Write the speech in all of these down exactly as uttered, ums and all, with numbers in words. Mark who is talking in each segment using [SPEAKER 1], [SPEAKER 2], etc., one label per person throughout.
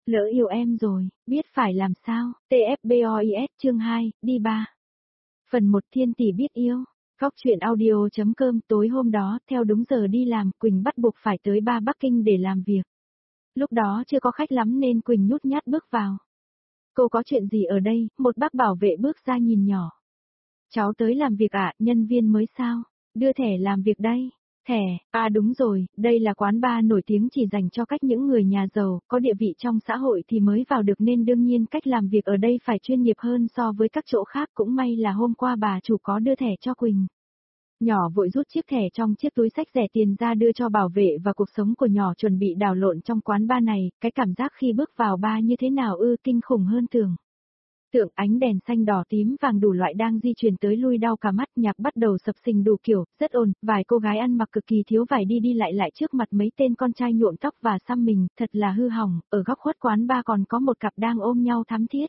[SPEAKER 1] Lỡ yêu em rồi, biết phải làm sao, tê ép boys chương hai, đi ba. Phần một Thiên tỷ biết yêu. Góc truyện audio.com tối hôm đó, theo đúng giờ đi làm, Quỳnh bắt buộc phải tới ba Bắc Kinh để làm việc. Lúc đó chưa có khách lắm nên Quỳnh nhút nhát bước vào. Cô có chuyện gì ở đây, một bác bảo vệ bước ra nhìn nhỏ. Cháu tới làm việc ạ, à, nhân viên mới sao? Đưa thẻ làm việc đây. Thẻ, à đúng rồi, đây là quán bar nổi tiếng chỉ dành cho cách những người nhà giàu, có địa vị trong xã hội thì mới vào được nên đương nhiên cách làm việc ở đây phải chuyên nghiệp hơn so với các chỗ khác, cũng may là hôm qua bà chủ có đưa thẻ cho Quỳnh. Nhỏ vội rút chiếc thẻ trong chiếc túi xách rẻ tiền ra đưa cho bảo vệ và cuộc sống của nhỏ chuẩn bị đảo lộn trong quán bar này, cái cảm giác khi bước vào bar như thế nào ư, kinh khủng hơn tưởng. Tượng ánh đèn xanh đỏ tím vàng đủ loại đang di chuyển tới lui đau cả mắt, nhạc bắt đầu sập sình đủ kiểu, rất ồn, vài cô gái ăn mặc cực kỳ thiếu vải đi đi lại lại trước mặt mấy tên con trai nhuộm tóc và xăm mình, thật là hư hỏng, ở góc khuất quán bar còn có một cặp đang ôm nhau thắm thiết.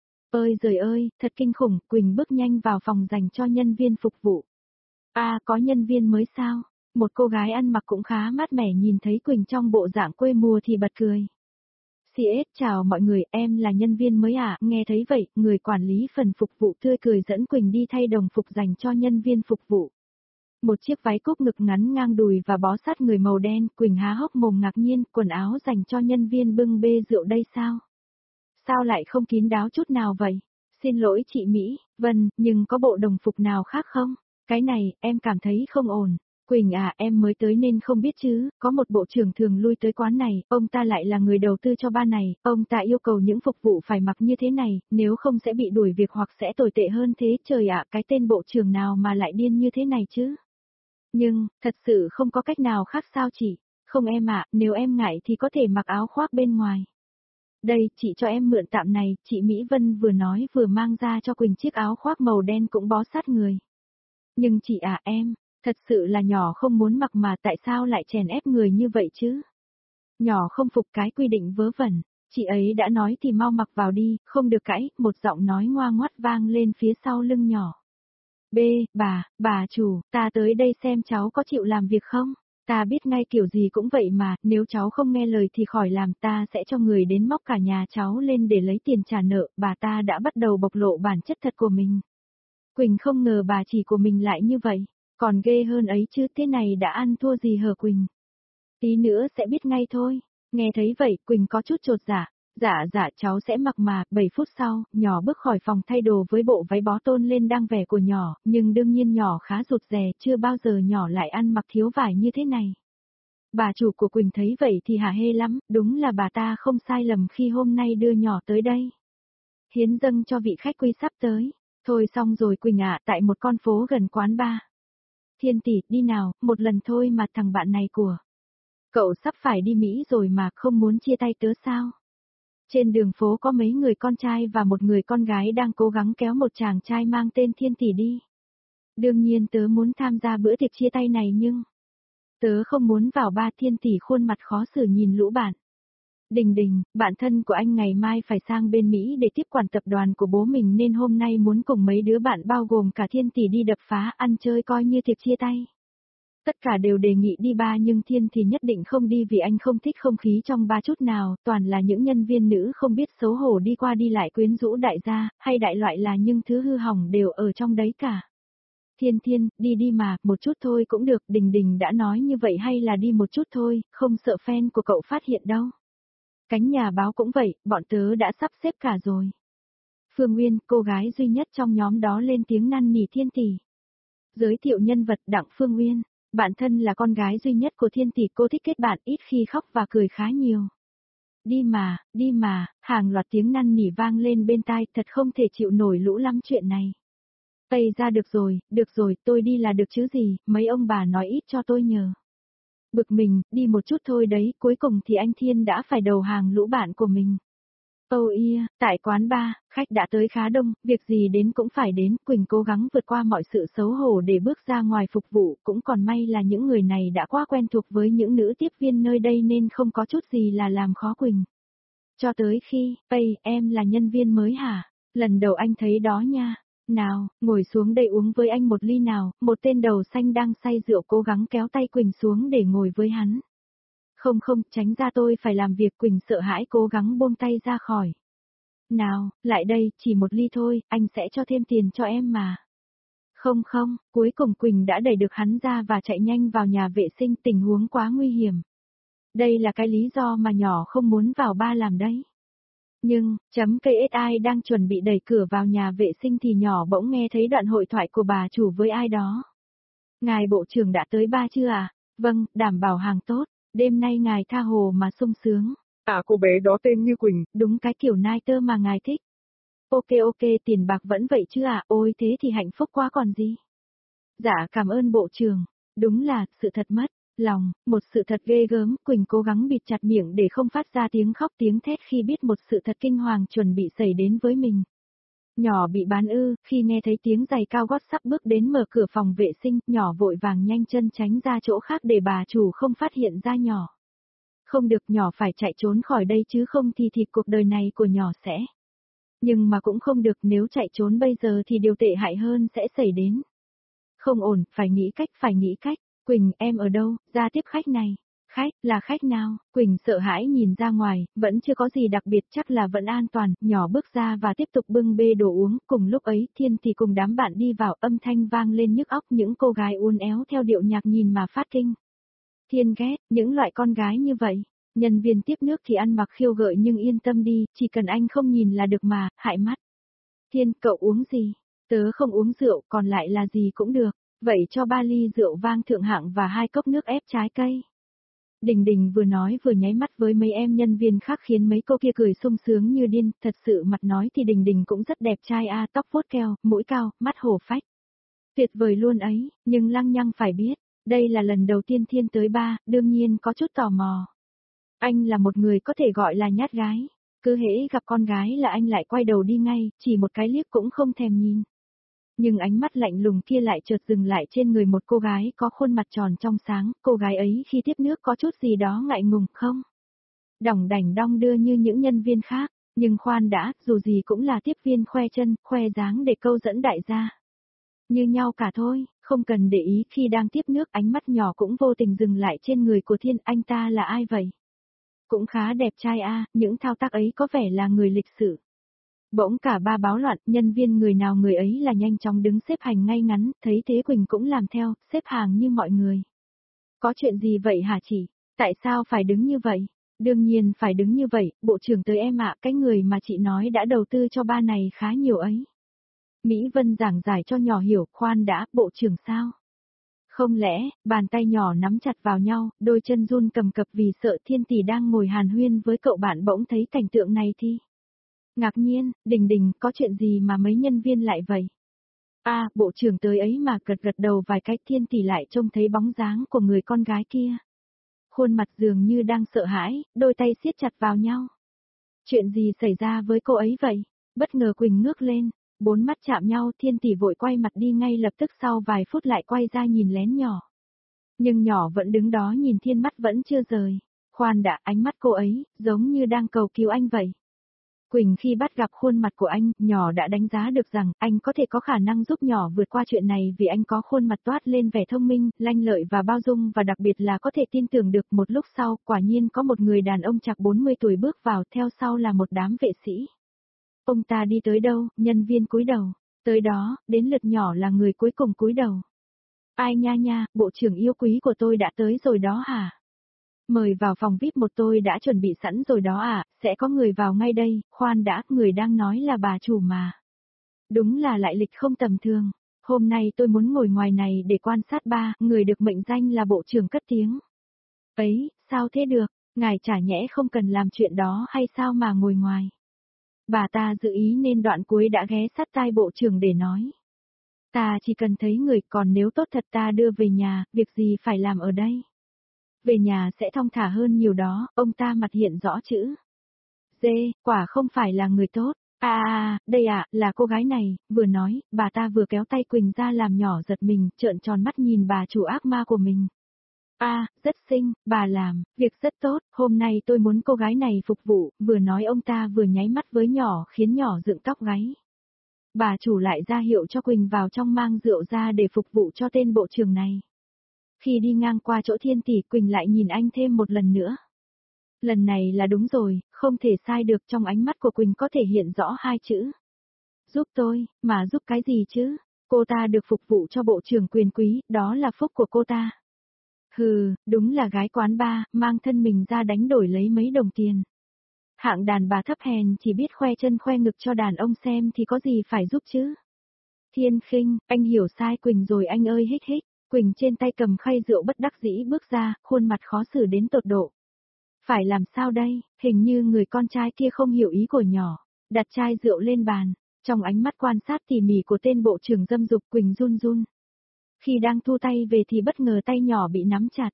[SPEAKER 1] Ơi giời ơi, thật kinh khủng, Quỳnh bước nhanh vào phòng dành cho nhân viên phục vụ. À, có nhân viên mới sao? Một cô gái ăn mặc cũng khá mát mẻ nhìn thấy Quỳnh trong bộ dạng quê mùa thì bật cười. xê ét chào mọi người, em là nhân viên mới ạ, à? Nghe thấy vậy, người quản lý phần phục vụ tươi cười dẫn Quỳnh đi thay đồng phục dành cho nhân viên phục vụ. Một chiếc váy cúc ngực ngắn ngang đùi và bó sát người màu đen, Quỳnh há hốc mồm ngạc nhiên, quần áo dành cho nhân viên bưng bê rượu đây sao? Sao lại không kín đáo chút nào vậy? Xin lỗi chị Mỹ, vâng, nhưng có bộ đồng phục nào khác không? Cái này, em cảm thấy không ổn. Quỳnh à, em mới tới nên không biết chứ, có một bộ trưởng thường lui tới quán này, ông ta lại là người đầu tư cho ba này, ông ta yêu cầu những phục vụ phải mặc như thế này, nếu không sẽ bị đuổi việc hoặc sẽ tồi tệ hơn thế, trời ạ, cái tên bộ trưởng nào mà lại điên như thế này chứ. Nhưng, thật sự không có cách nào khác sao chị, không em ạ, nếu em ngại thì có thể mặc áo khoác bên ngoài. Đây, chị cho em mượn tạm này, chị Mỹ Vân vừa nói vừa mang ra cho Quỳnh chiếc áo khoác màu đen cũng bó sát người. Nhưng chị à em, thật sự là nhỏ không muốn mặc mà tại sao lại chèn ép người như vậy chứ? Nhỏ không phục cái quy định vớ vẩn, chị ấy đã nói thì mau mặc vào đi, không được cãi, một giọng nói ngoa ngoắt vang lên phía sau lưng nhỏ. B, bà, bà chủ, ta tới đây xem cháu có chịu làm việc không? Ta biết ngay kiểu gì cũng vậy mà, nếu cháu không nghe lời thì khỏi làm, ta sẽ cho người đến móc cả nhà cháu lên để lấy tiền trả nợ, bà ta đã bắt đầu bộc lộ bản chất thật của mình. Quỳnh không ngờ bà chỉ của mình lại như vậy, còn ghê hơn ấy chứ, thế này đã ăn thua gì hờ Quỳnh. Tí nữa sẽ biết ngay thôi, nghe thấy vậy Quỳnh có chút chột dạ, dạ dạ cháu sẽ mặc mà, bảy phút sau, nhỏ bước khỏi phòng thay đồ với bộ váy bó tôn lên đang vẻ của nhỏ, nhưng đương nhiên nhỏ khá rụt rè, chưa bao giờ nhỏ lại ăn mặc thiếu vải như thế này. Bà chủ của Quỳnh thấy vậy thì hả hê lắm, đúng là bà ta không sai lầm khi hôm nay đưa nhỏ tới đây. Hiến dâng cho vị khách quý sắp tới. Thôi xong rồi Quỳnh ạ, tại một con phố gần quán bar. Thiên tỷ, đi nào, một lần thôi mà thằng bạn này của cậu sắp phải đi Mỹ rồi mà không muốn chia tay tớ sao? Trên đường phố có mấy người con trai và một người con gái đang cố gắng kéo một chàng trai mang tên Thiên tỷ đi. Đương nhiên tớ muốn tham gia bữa tiệc chia tay này nhưng tớ không muốn vào ba. Thiên tỷ khuôn mặt khó xử nhìn lũ bạn. Đình Đình, bạn thân của anh ngày mai phải sang bên Mỹ để tiếp quản tập đoàn của bố mình nên hôm nay muốn cùng mấy đứa bạn bao gồm cả Thiên tỷ đi đập phá ăn chơi coi như tiệc chia tay. Tất cả đều đề nghị đi ba nhưng Thiên thì nhất định không đi vì anh không thích không khí trong ba chút nào, toàn là những nhân viên nữ không biết xấu hổ đi qua đi lại quyến rũ đại gia, hay đại loại là những thứ hư hỏng đều ở trong đấy cả. Thiên Thiên, đi đi mà, một chút thôi cũng được, Đình Đình đã nói như vậy hay là đi một chút thôi, không sợ fan của cậu phát hiện đâu. Cánh nhà báo cũng vậy, bọn tớ đã sắp xếp cả rồi. Phương Nguyên, cô gái duy nhất trong nhóm đó lên tiếng năn nỉ Thiên tỷ. Giới thiệu nhân vật Đặng Phương Nguyên, bản thân là con gái duy nhất của Thiên tỷ, cô thích kết bạn, ít khi khóc và cười khá nhiều. Đi mà, đi mà, hàng loạt tiếng năn nỉ vang lên bên tai, thật không thể chịu nổi lũ lắm chuyện này. Tây ra được rồi, được rồi, tôi đi là được chứ gì, mấy ông bà nói ít cho tôi nhờ. Bực mình, đi một chút thôi đấy, cuối cùng thì anh Thiên đã phải đầu hàng lũ bạn của mình. Oh yeah, tại quán bar, khách đã tới khá đông, việc gì đến cũng phải đến, Quỳnh cố gắng vượt qua mọi sự xấu hổ để bước ra ngoài phục vụ, cũng còn may là những người này đã quá quen thuộc với những nữ tiếp viên nơi đây nên không có chút gì là làm khó Quỳnh. Cho tới khi, Ây, em là nhân viên mới hả? Lần đầu anh thấy đó nha. Nào, ngồi xuống đây uống với anh một ly nào, một tên đầu xanh đang say rượu cố gắng kéo tay Quỳnh xuống để ngồi với hắn. Không không, tránh ra tôi phải làm việc. Quỳnh sợ hãi cố gắng buông tay ra khỏi. Nào, lại đây, chỉ một ly thôi, anh sẽ cho thêm tiền cho em mà. Không không, cuối cùng Quỳnh đã đẩy được hắn ra và chạy nhanh vào nhà vệ sinh, tình huống quá nguy hiểm. Đây là cái lý do mà nhỏ không muốn vào ba làm đấy. Nhưng, chấm ca ét i đang chuẩn bị đẩy cửa vào nhà vệ sinh thì nhỏ bỗng nghe thấy đoạn hội thoại của bà chủ với ai đó. Ngài bộ trưởng đã tới ba chưa à? Vâng, đảm bảo hàng tốt, đêm nay ngài tha hồ mà sung sướng.
[SPEAKER 2] À cô bé đó tên như Quỳnh.
[SPEAKER 1] Đúng cái kiểu nai tơ mà ngài thích. Ok ok, tiền bạc vẫn vậy chứ à, ôi thế thì hạnh phúc quá còn gì. Dạ cảm ơn bộ trưởng, đúng là, sự thật mất, lòng, một sự thật ghê gớm. Quỳnh cố gắng bịt chặt miệng để không phát ra tiếng khóc tiếng thét khi biết một sự thật kinh hoàng chuẩn bị xảy đến với mình. Nhỏ bị bán ư, khi nghe thấy tiếng giày cao gót sắp bước đến mở cửa phòng vệ sinh, nhỏ vội vàng nhanh chân tránh ra chỗ khác để bà chủ không phát hiện ra nhỏ. Không được, nhỏ phải chạy trốn khỏi đây chứ không thì thì cuộc đời này của nhỏ sẽ. Nhưng mà cũng không được, nếu chạy trốn bây giờ thì điều tệ hại hơn sẽ xảy đến. Không ổn, phải nghĩ cách, phải nghĩ cách. Quỳnh, em ở đâu, ra tiếp khách này. Khách, là khách nào? Quỳnh sợ hãi nhìn ra ngoài, vẫn chưa có gì đặc biệt, chắc là vẫn an toàn. Nhỏ bước ra và tiếp tục bưng bê đồ uống. Cùng lúc ấy, Thiên thì cùng đám bạn đi vào, âm thanh vang lên nhức óc, những cô gái uốn éo theo điệu nhạc nhìn mà phát kinh. Thiên ghét, những loại con gái như vậy. Nhân viên tiếp nước thì ăn mặc khiêu gợi nhưng yên tâm đi, chỉ cần anh không nhìn là được mà, hại mắt. Thiên, cậu uống gì? Tớ không uống rượu, còn lại là gì cũng được. Vậy cho ba ly rượu vang thượng hạng và hai cốc nước ép trái cây. Đình Đình vừa nói vừa nháy mắt với mấy em nhân viên khác khiến mấy cô kia cười sung sướng như điên, thật sự mặt nói thì Đình Đình cũng rất đẹp trai a, tóc vuốt keo, mũi cao, mắt hổ phách. Tuyệt vời luôn ấy, nhưng lăng nhăng phải biết, đây là lần đầu tiên Thiên tới ba, đương nhiên có chút tò mò. Anh là một người có thể gọi là nhát gái, cứ hễ gặp con gái là anh lại quay đầu đi ngay, chỉ một cái liếc cũng không thèm nhìn. Nhưng ánh mắt lạnh lùng kia lại chợt dừng lại trên người một cô gái có khuôn mặt tròn trong sáng, cô gái ấy khi tiếp nước có chút gì đó ngại ngùng không? Đỏng đảnh đong đưa như những nhân viên khác, nhưng khoan đã, dù gì cũng là tiếp viên khoe chân, khoe dáng để câu dẫn đại gia. Như nhau cả thôi, không cần để ý khi đang tiếp nước ánh mắt nhỏ cũng vô tình dừng lại trên người của Thiên, anh ta là ai vậy? Cũng khá đẹp trai a, những thao tác ấy có vẻ là người lịch sự. Bỗng cả ba báo loạn, nhân viên người nào người ấy là nhanh chóng đứng xếp hành ngay ngắn, thấy thế Quỳnh cũng làm theo, xếp hàng như mọi người. Có chuyện gì vậy hả chị? Tại sao phải đứng như vậy? Đương nhiên phải đứng như vậy, bộ trưởng tới em ạ, cái người mà chị nói đã đầu tư cho ba này khá nhiều ấy. Mỹ Vân giảng giải cho nhỏ hiểu, khoan đã, bộ trưởng sao? Không lẽ, bàn tay nhỏ nắm chặt vào nhau, đôi chân run cầm cập vì sợ Thiên tỷ đang ngồi hàn huyên với cậu bạn bỗng thấy cảnh tượng này thì. Ngạc nhiên, Đình Đình, có chuyện gì mà mấy nhân viên lại vậy? À, bộ trưởng tới ấy mà, gật gật đầu vài cái. Thiên tỷ lại trông thấy bóng dáng của người con gái kia. Khuôn mặt dường như đang sợ hãi, đôi tay siết chặt vào nhau. Chuyện gì xảy ra với cô ấy vậy? Bất ngờ Quỳnh ngước lên, bốn mắt chạm nhau. Thiên tỷ vội quay mặt đi ngay lập tức, sau vài phút lại quay ra nhìn lén nhỏ. Nhưng nhỏ vẫn đứng đó nhìn Thiên, mắt vẫn chưa rời. Khoan đã, ánh mắt cô ấy, giống như đang cầu cứu anh vậy. Quỳnh khi bắt gặp khuôn mặt của anh, nhỏ đã đánh giá được rằng anh có thể có khả năng giúp nhỏ vượt qua chuyện này vì anh có khuôn mặt toát lên vẻ thông minh, lanh lợi và bao dung, và đặc biệt là có thể tin tưởng được. Một lúc sau, quả nhiên có một người đàn ông chạc bốn mươi tuổi bước vào, theo sau là một đám vệ sĩ. Ông ta đi tới đâu, nhân viên cúi đầu. Tới đó, đến lượt nhỏ là người cuối cùng cúi đầu. Ai nha nha, bộ trưởng yêu quý của tôi đã tới rồi đó hả? Mời vào phòng vi ai pi một, tôi đã chuẩn bị sẵn rồi đó à, sẽ có người vào ngay đây. Khoan đã, người đang nói là bà chủ mà. Đúng là lại lịch không tầm thường. Hôm nay tôi muốn ngồi ngoài này để quan sát ba, người được mệnh danh là bộ trưởng cất tiếng. Ấy, sao thế được, ngài chả nhẽ không cần làm chuyện đó hay sao mà ngồi ngoài. Bà ta dự ý nên đoạn cuối đã ghé sát tai bộ trưởng để nói. Ta chỉ cần thấy người, còn nếu tốt thật ta đưa về nhà, việc gì phải làm ở đây. Về nhà sẽ thong thả hơn nhiều đó, ông ta mặt hiện rõ chữ. Dê, quả không phải là người tốt. À à, đây ạ, à, là cô gái này, vừa nói, bà ta vừa kéo tay Quỳnh ra làm nhỏ giật mình, trợn tròn mắt nhìn bà chủ ác ma của mình. À, rất xinh, bà làm, việc rất tốt, hôm nay tôi muốn cô gái này phục vụ, vừa nói ông ta vừa nháy mắt với nhỏ khiến nhỏ dựng tóc gáy. Bà chủ lại ra hiệu cho Quỳnh vào trong mang rượu ra để phục vụ cho tên bộ trưởng này. Khi đi ngang qua chỗ Thiên tỷ, Quỳnh lại nhìn anh thêm một lần nữa. Lần này là đúng rồi, không thể sai được, trong ánh mắt của Quỳnh có thể hiện rõ hai chữ. Giúp tôi, mà giúp cái gì chứ? Cô ta được phục vụ cho bộ trưởng quyền quý, đó là phúc của cô ta. Hừ, đúng là gái quán bar, mang thân mình ra đánh đổi lấy mấy đồng tiền. Hạng đàn bà thấp hèn chỉ biết khoe chân khoe ngực cho đàn ông xem thì có gì phải giúp chứ? Thiên Khinh, anh hiểu sai Quỳnh rồi anh ơi, hít hít. Quỳnh trên tay cầm khay rượu bất đắc dĩ bước ra, khuôn mặt khó xử đến tột độ. Phải làm sao đây, hình như người con trai kia không hiểu ý của nhỏ, đặt chai rượu lên bàn, trong ánh mắt quan sát tỉ mỉ của tên bộ trưởng dâm dục, Quỳnh run run. Khi đang thu tay về thì bất ngờ tay nhỏ bị nắm chặt.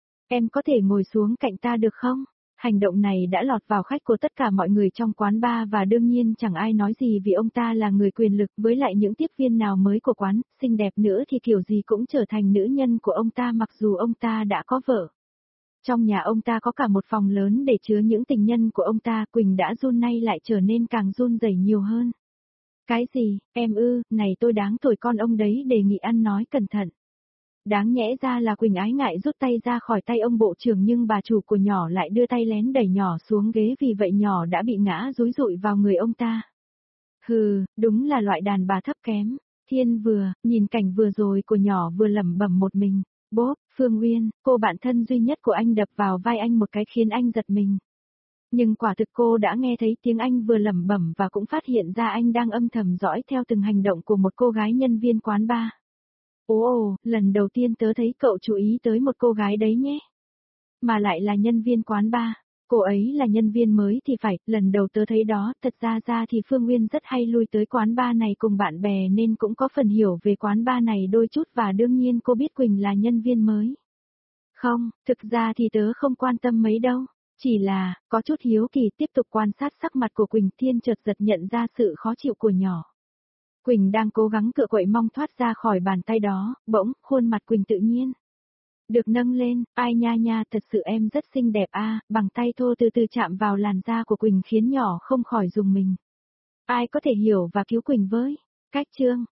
[SPEAKER 1] Em có thể ngồi xuống cạnh ta được không? Hành động này đã lọt vào khách của tất cả mọi người trong quán bar và đương nhiên chẳng ai nói gì vì ông ta là người quyền lực, với lại những tiếp viên nào mới của quán, xinh đẹp nữa thì kiểu gì cũng trở thành nữ nhân của ông ta mặc dù ông ta đã có vợ. Trong nhà ông ta có cả một phòng lớn để chứa những tình nhân của ông ta, Quỳnh đã run nay lại trở nên càng run rẩy nhiều hơn. Cái gì, em ư, này tôi đáng tuổi con ông đấy, đề nghị ăn nói cẩn thận. Đáng nhẽ ra là Quỳnh ái ngại rút tay ra khỏi tay ông bộ trưởng nhưng bà chủ của nhỏ lại đưa tay lén đẩy nhỏ xuống ghế, vì vậy nhỏ đã bị ngã dúi dụi vào người ông ta. Hừ, đúng là loại đàn bà thấp kém. Thiên vừa, nhìn cảnh vừa rồi của nhỏ vừa lẩm bẩm một mình. Bốp, Phương Uyên, cô bạn thân duy nhất của anh đập vào vai anh một cái khiến anh giật mình. Nhưng quả thực cô đã nghe thấy tiếng anh vừa lẩm bẩm và cũng phát hiện ra anh đang âm thầm dõi theo từng hành động của một cô gái nhân viên quán bar. Ồ ồ, lần đầu tiên tớ thấy cậu chú ý tới một cô gái đấy nhé. Mà lại là nhân viên quán bar. Cô ấy là nhân viên mới thì phải, lần đầu tớ thấy đó, thật ra ra thì Phương Uyên rất hay lui tới quán bar này cùng bạn bè nên cũng có phần hiểu về quán bar này đôi chút và đương nhiên cô biết Quỳnh là nhân viên mới. Không, thực ra thì tớ không quan tâm mấy đâu, chỉ là, có chút hiếu kỳ tiếp tục quan sát sắc mặt của Quỳnh. Thiên chợt giật nhận ra sự khó chịu của nhỏ. Quỳnh đang cố gắng cựa quậy mong thoát ra khỏi bàn tay đó, bỗng, khuôn mặt Quỳnh tự nhiên được nâng lên, ai nha nha, thật sự em rất xinh đẹp a, bằng tay thô từ từ chạm vào làn da của Quỳnh khiến nhỏ không khỏi rùng mình. Ai có thể hiểu và cứu Quỳnh với? Cách chương